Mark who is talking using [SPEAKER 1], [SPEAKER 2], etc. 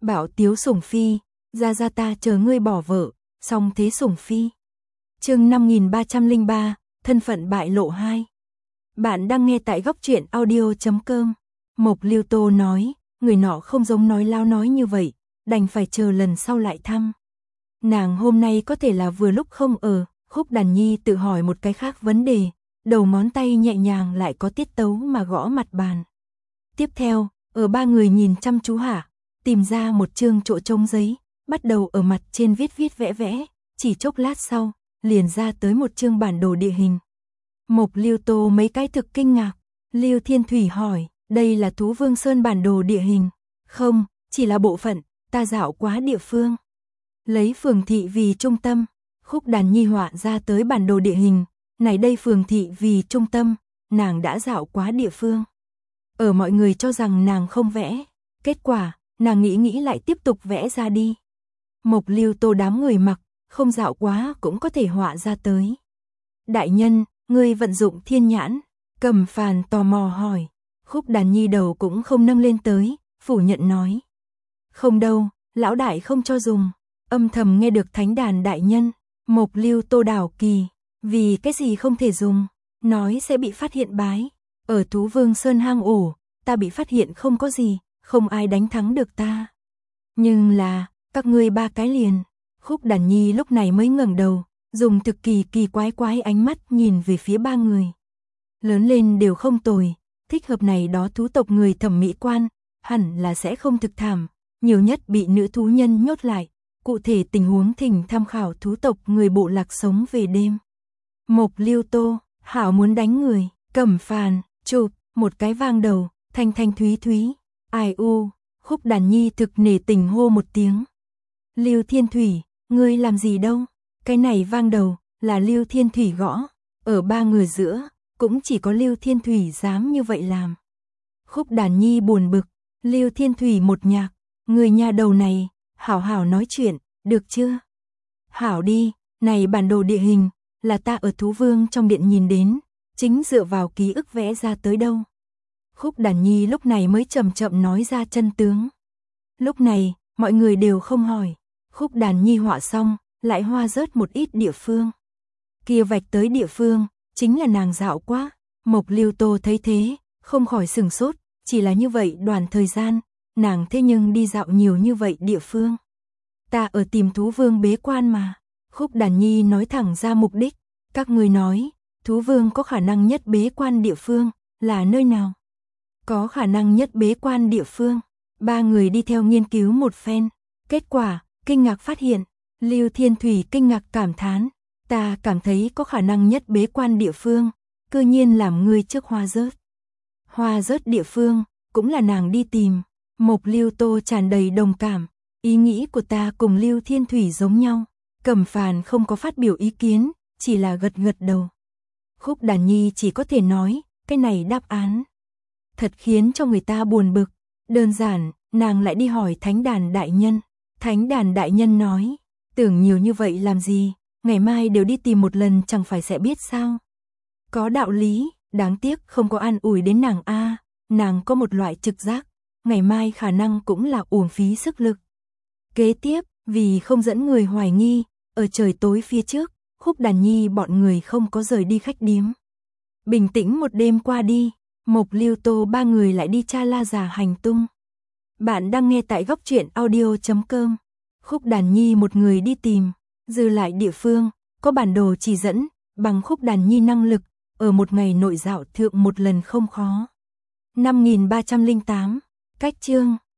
[SPEAKER 1] Bảo Tiếu Sủng Phi, ra ta chờ ngươi bỏ vợ, song thế Sủng Phi. Chương 5303, thân phận bại lộ 2. Bạn đang nghe tại góc truyện audio.com. Mộc Lưu Tô nói, người nọ không giống nói láo nói như vậy, đành phải chờ lần sau lại thăm. Nàng hôm nay có thể là vừa lúc không ở, Khúc Đàn Nhi tự hỏi một cái khác vấn đề, đầu ngón tay nhẹ nhàng lại có tiết tấu mà gõ mặt bàn. Tiếp theo, ở ba người nhìn chăm chú hạ, tìm ra một chương chỗ trống giấy, bắt đầu ở mặt trên viết vẽ vẽ, chỉ chốc lát sau, liền ra tới một chương bản đồ địa hình. Mộc Lưu Tô mấy cái thực kinh ngạc, Lưu Thiên Thủy hỏi, đây là Thú Vương Sơn bản đồ địa hình? Không, chỉ là bộ phận, ta dạo quá địa phương. Lấy phường thị vì trung tâm, Khúc Đàn Nhi họa ra tới bản đồ địa hình, này đây phường thị vì trung tâm, nàng đã dạo quá địa phương. Ở mọi người cho rằng nàng không vẽ, kết quả, nàng nghĩ lại tiếp tục vẽ ra đi. Mộc Lưu Tô đám người mặc, không dạo quá cũng có thể họa ra tới. Đại nhân, ngươi vận dụng thiên nhãn, Cẩm Phàn tò mò hỏi. Khúc Đàn Nhi đầu cũng không nâng lên tới, phủ nhận nói. Không đâu, lão đại không cho dùng. Âm thầm nghe được thánh đàn đại nhân, Mộc Lưu Tô đảo kỳ, vì cái gì không thể dùng, nói sẽ bị phát hiện bái. Ở Thú Vương Sơn hang ổ, ta bị phát hiện không có gì, không ai đánh thắng được ta. Nhưng là, các ngươi ba cái liền. Khúc Đàn Nhi lúc này mới ngẩng đầu, dùng thực kỳ quái ánh mắt nhìn về phía ba người. Lớn lên đều không tồi, thích hợp này đó thú tộc người thẩm mỹ quan, hẳn là sẽ không thực thảm, nhiều nhất bị nữ thú nhân nhốt lại. Cụ thể tình huống thỉnh tham khảo thú tộc người bộ lạc sống về đêm. Mộc Lưu Tô, hảo muốn đánh người, Cẩm Phàn, chụp, một cái vang đầu, thanh thúy, ai u, Khúc Đàn Nhi thực nể tình hô một tiếng. Lưu Thiên Thủy, ngươi làm gì đâu? Cái này vang đầu, là Lưu Thiên Thủy gõ, ở ba người giữa, cũng chỉ có Lưu Thiên Thủy dám như vậy làm. Khúc Đàn Nhi buồn bực, Lưu Thiên Thủy một nhạc, người nhà đầu này, hảo nói chuyện, được chưa? Hảo đi, này bản đồ địa hình, là ta ở Thú Vương trong điện nhìn đến, chính dựa vào ký ức vẽ ra tới đâu. Khúc Đàn Nhi lúc này mới chậm nói ra chân tướng. Lúc này, mọi người đều không hỏi, Khúc Đàn Nhi họa xong, lại hoa rớt một ít địa phương. Kia vạch tới địa phương, chính là nàng dạo quá. Mộc Lưu Tô thấy thế, không khỏi sửng sốt, chỉ là như vậy đoạn thời gian, nàng thế nhưng đi dạo nhiều như vậy địa phương. Ta ở tìm Thú Vương bế quan mà. Khúc Đàn Nhi nói thẳng ra mục đích, các người nói, Thú Vương có khả năng nhất bế quan địa phương, là nơi nào? Có khả năng nhất bế quan địa phương, ba người đi theo nghiên cứu một phen, kết quả, kinh ngạc phát hiện, Lưu Thiên Thủy kinh ngạc cảm thán, ta cảm thấy có khả năng nhất bế quan địa phương, cư nhiên làm ngươi trước hoa rớt. Hoa rớt địa phương, cũng là nàng đi tìm. Mộc Lưu Tô tràn đầy đồng cảm, ý nghĩ của ta cùng Lưu Thiên Thủy giống nhau. Cẩm Phàn không có phát biểu ý kiến, chỉ là gật đầu. Khúc Đàn Nhi chỉ có thể nói, cái này đáp án thật khiến cho người ta buồn bực. Đơn giản, nàng lại đi hỏi thánh đàn đại nhân. Thánh đàn đại nhân nói, tưởng nhiều như vậy làm gì, ngày mai đều đi tìm một lần chẳng phải sẽ biết sao. Có đạo lý, đáng tiếc không có an ủi đến nàng a. Nàng có một loại trực giác, ngày mai khả năng cũng là uổng phí sức lực. Kế tiếp, vì không dẫn người hoài nghi, ở trời tối phía trước, Khúc Đàn Nhi bọn người không có rời đi khách điếm. Bình tĩnh một đêm qua đi, Mộc Lưu Tô ba người lại đi tra La Già hành tung. Bạn đang nghe tại góc truyện audio.com. Khúc Đàn Nhi một người đi tìm, dư lại địa phương, có bản đồ chỉ dẫn, bằng Khúc Đàn Nhi năng lực, ở một ngày nội dạo thượng một lần không khó. 5308, cách chương